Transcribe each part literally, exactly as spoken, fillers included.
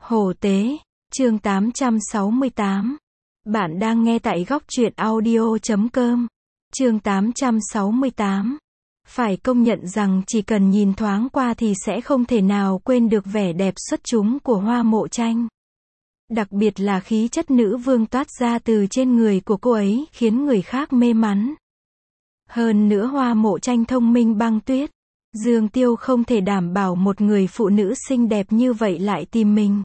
Hồ Tế, chương tám trăm sáu mươi tám. Bạn đang nghe tại góc truyện audio chấm com. Chương tám trăm sáu mươi tám. Phải công nhận rằng chỉ cần nhìn thoáng qua thì sẽ không thể nào quên được vẻ đẹp xuất chúng của Hoa Mộ Tranh. Đặc biệt là khí chất nữ vương toát ra từ trên người của cô ấy khiến người khác mê mắn. Hơn nữa Hoa Mộ Tranh thông minh băng tuyết. Dương Tiêu không thể đảm bảo một người phụ nữ xinh đẹp như vậy lại tìm mình.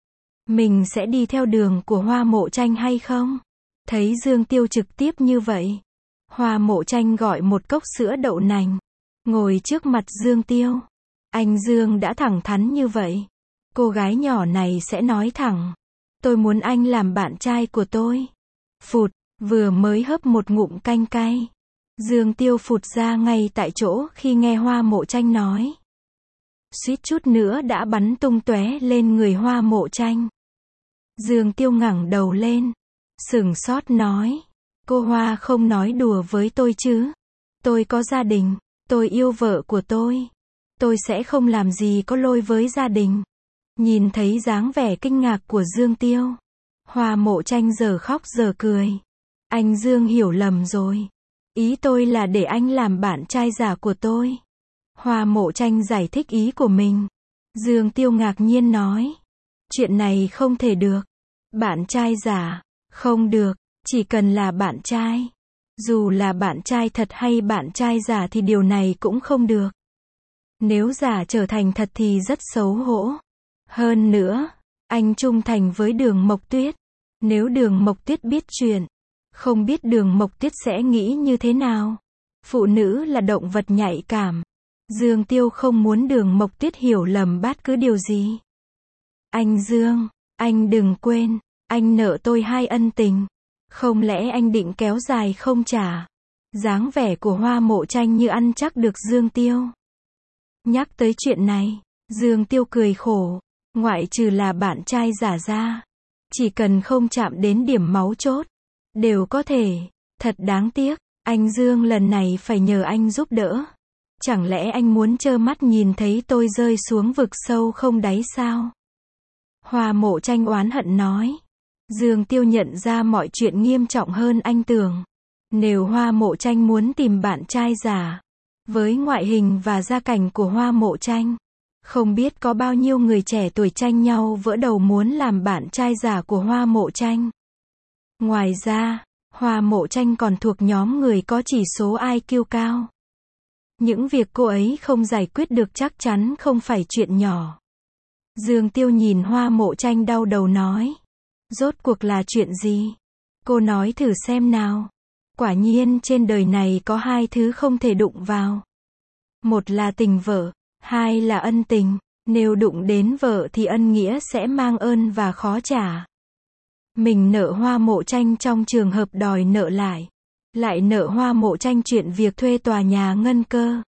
Mình sẽ đi theo đường của Hoa Mộ Tranh hay không? Thấy Dương Tiêu trực tiếp như vậy, Hoa Mộ Tranh gọi một cốc sữa đậu nành, ngồi trước mặt Dương Tiêu. Anh Dương đã thẳng thắn như vậy. Cô gái nhỏ này sẽ nói thẳng. Tôi muốn anh làm bạn trai của tôi. Phụt, vừa mới hớp một ngụm canh cay. Dương Tiêu phụt ra ngay tại chỗ khi nghe Hoa Mộ Tranh nói. Suýt chút nữa đã bắn tung tóe lên người Hoa Mộ Tranh. Dương Tiêu ngẩng đầu lên, sửng sốt nói. Cô Hoa không nói đùa với tôi chứ. Tôi có gia đình, tôi yêu vợ của tôi. Tôi sẽ không làm gì có lỗi với gia đình. Nhìn thấy dáng vẻ kinh ngạc của Dương Tiêu, Hoa Mộ Tranh giờ khóc giờ cười. Anh Dương hiểu lầm rồi. Ý tôi là để anh làm bạn trai giả của tôi. Hoa Mộ Tranh giải thích ý của mình. Dương Tiêu ngạc nhiên nói. Chuyện này không thể được. Bạn trai giả, không được, chỉ cần là bạn trai. Dù là bạn trai thật hay bạn trai giả thì điều này cũng không được. Nếu giả trở thành thật thì rất xấu hổ. Hơn nữa, anh trung thành với Đường Mộc Tuyết. Nếu Đường Mộc Tuyết biết chuyện, không biết Đường Mộc Tuyết sẽ nghĩ như thế nào. Phụ nữ là động vật nhạy cảm. Dương Tiêu không muốn Đường Mộc Tuyết hiểu lầm bất cứ điều gì. Anh Dương, anh đừng quên, anh nợ tôi hai ân tình. Không lẽ anh định kéo dài không trả? Dáng vẻ của Hoa Mộ Tranh như ăn chắc được Dương Tiêu. Nhắc tới chuyện này, Dương Tiêu cười khổ. Ngoại trừ là bạn trai giả ra, chỉ cần không chạm đến điểm máu chốt, đều có thể. Thật đáng tiếc, anh Dương lần này phải nhờ anh giúp đỡ. Chẳng lẽ anh muốn trơ mắt nhìn thấy tôi rơi xuống vực sâu không đáy sao? Hoa Mộ Tranh oán hận nói. Dương Tiêu nhận ra mọi chuyện nghiêm trọng hơn anh tưởng. Nếu Hoa Mộ Tranh muốn tìm bạn trai giả, với ngoại hình và gia cảnh của Hoa Mộ Tranh, không biết có bao nhiêu người trẻ tuổi tranh nhau vỡ đầu muốn làm bạn trai giả của Hoa Mộ Tranh. Ngoài ra, Hoa Mộ Tranh còn thuộc nhóm người có chỉ số I Q cao. Những việc cô ấy không giải quyết được chắc chắn không phải chuyện nhỏ. Dương Tiêu nhìn Hoa Mộ Tranh đau đầu nói. Rốt cuộc là chuyện gì? Cô nói thử xem nào. Quả nhiên trên đời này có hai thứ không thể đụng vào. Một là tình vợ, hai là ân tình. Nếu đụng đến vợ thì ân nghĩa sẽ mang ơn và khó trả. Mình nợ Hoa Mộ Tranh trong trường hợp đòi nợ lại. Lại nợ Hoa Mộ Tranh chuyện việc thuê tòa nhà ngân cơ.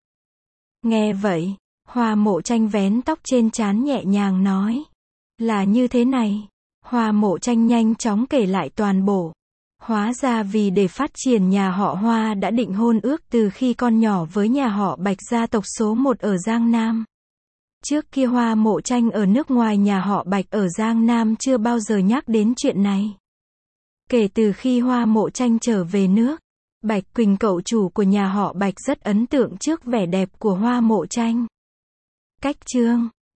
Nghe vậy, Hoa Mộ Tranh vén tóc trên trán nhẹ nhàng nói. Là như thế này. Hoa Mộ Tranh nhanh chóng kể lại toàn bộ. Hóa ra vì để phát triển nhà họ Hoa đã định hôn ước từ khi con nhỏ với nhà họ Bạch gia tộc số một ở Giang Nam. Trước kia Hoa Mộ Tranh ở nước ngoài nhà họ Bạch ở Giang Nam chưa bao giờ nhắc đến chuyện này. Kể từ khi Hoa Mộ Tranh trở về nước, Bạch Quỳnh cậu chủ của nhà họ Bạch rất ấn tượng trước vẻ đẹp của Hoa Mộ Tranh. Cách chương